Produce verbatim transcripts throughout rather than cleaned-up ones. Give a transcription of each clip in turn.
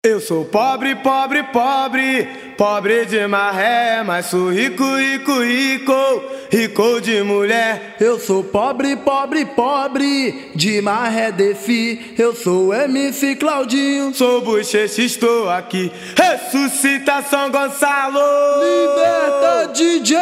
Eu sou pobre, pobre, pobre, pobre de maré, mas sou rico, rico, rico, rico de mulher. Eu sou pobre, pobre, pobre, de maré defi. Eu sou M C Claudinho, sou bochecha, estou aqui. Ressuscita São Gonçalo, liberta D J.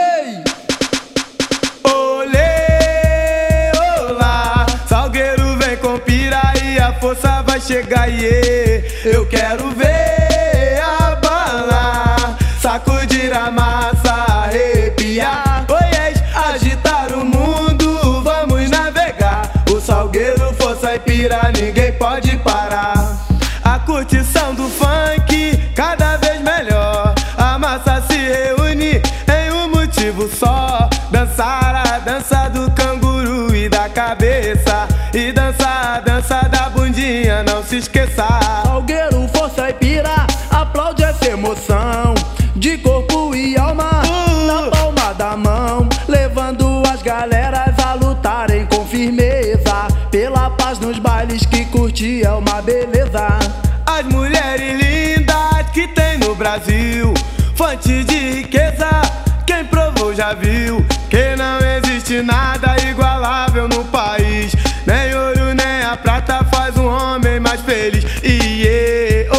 Olê, olá, Salgueiro vem com piraí, a força vai chegar, yeah. Eu quero ver abalar, sacudir a massa, arrepiar, oiês, agitar o mundo, vamos navegar. O Salgueiro, força e pira, ninguém pode parar. A curtição do funk, cada vez melhor. A massa se reúne em um motivo só: dançar a dança do canguru e da cabeça, e dançar a dança da bundinha, não se esqueça. Salgueiro, força e pira, aplaude essa emoção, de corpo e alma, uh. na palma da mão, levando as galeras a lutarem com firmeza, pela paz nos bailes, que curtir é uma beleza. As mulheres lindas que tem no Brasil, fonte de riqueza, quem provou já viu, que não existe nada igualável no país. Nem ouro nem a prata faz um homem mais feliz. E yeah,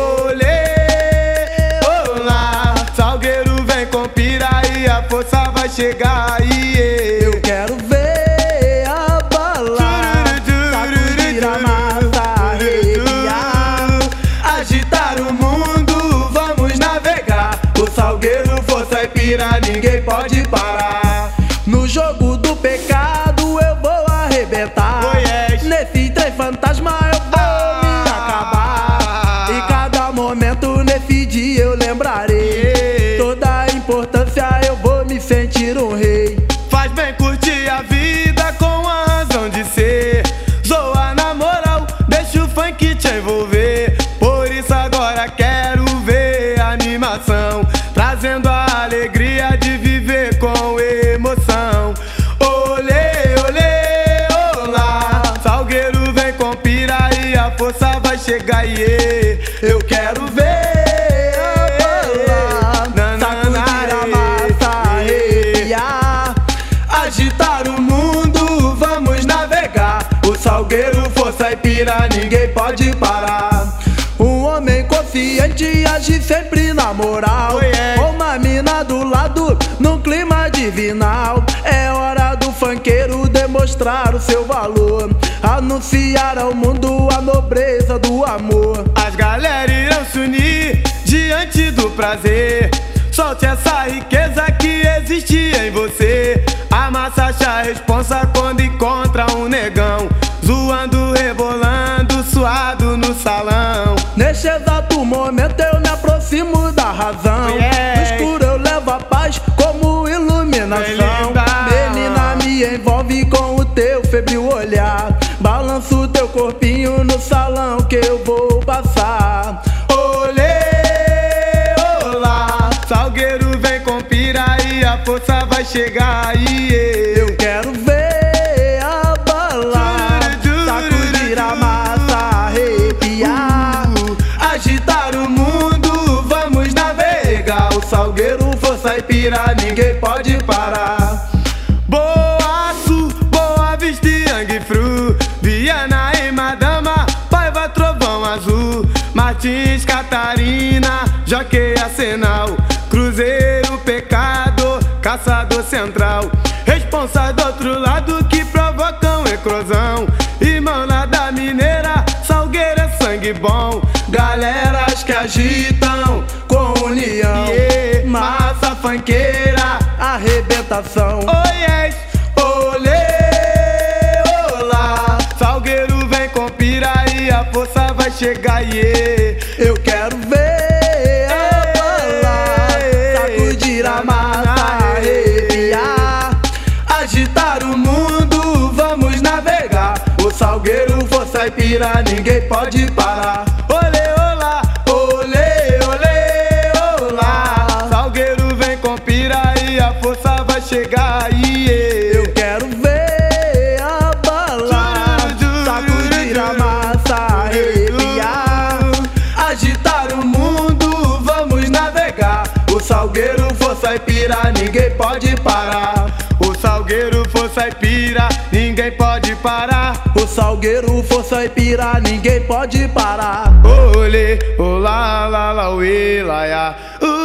olê, olá, Salgueiro vem com piraí, a força vai chegar, yeah. Eu quero ver abalar, sacudir a massa, arrepiar, agitar o mundo, vamos navegar. O Salgueiro, força e pira, ninguém pode parar. No jogo do pecado eu vou arrebentar, oh, yes. Nesse trem fantasma eu vou ah, me acabar. E cada momento nesse dia eu lembrarei, yeah. Toda a importância eu vou me sentir um rei. Faz bem curtir a vida com a razão de ser, zoa na moral, deixa o funk te envolver. Por isso agora quero ver a animação, trazendo a alegria de viver com emoção. Olê, olê, olá, Salgueiro vem com piraí, a força vai chegar, yeah. Eu quero ver abalar, sacudir a massa, arrepiar, agitar o mundo, vamos navegar. O Salgueiro, força e pira, ninguém pode parar. Um homem consciente age sempre na moral, oh, yeah. Uma mina do lado num clima divinal. É hora do funkeiro demonstrar o seu valor, anunciar ao mundo a nobreza do amor. As galera irão se unir diante do prazer, solte essa riqueza que existe em você. A massa acha a responsa quando encontra um negão, zoando, rebolando, suado no salão. Neste exato momento eu me aproximo da razão, yeah. No escuro eu levo a paz como iluminação. Menina, me envolve com o teu febril olhar, balanço teu corpinho no salão que eu vou passar. Olê, olá, Salgueiro vem com piraí, a força vai chegar, yeah. Eu quero ver abalar, sacudir a massa, arrepiar, agitar o mundo, vamos navegar. O Salgueiro, força e pira, ninguém pode parar. Boaço, Boa Vista e Anguifru, Viana e Madama, Paiva, Trovão Azul, Martins, Catarina, Jockey, Arsenal, Cruzeiro, Pecado, Caçador Central, responsa do outro lado que provocam eclosão. Irmão lá da Mineira, Salgueiro é sangue bom, galeras que agitam com união, yeah. Massa funkeira, arrebentação. Oh yes, olê, olá, Salgueiro vem com piraí, a força vai chegar, yeah. Eu quero ver abalar, sacudir a massa, arrepiar, agitar o mundo, vamos navegar. O Salgueiro, força e pira, ninguém pode parar. Olê, olá, olê, olê, olá, Salgueiro vem com piraí, a força vai chegar, yeah. Eu quero ver abalar, sacudir a massa, arrepiar, agitar o mundo. Salgueiro, força e pira, ninguém pode parar. O Salgueiro, força e pira, ninguém pode parar. O Salgueiro, força e pira, ninguém pode parar. Olê, olá, lá, lá, uê, lá, ia.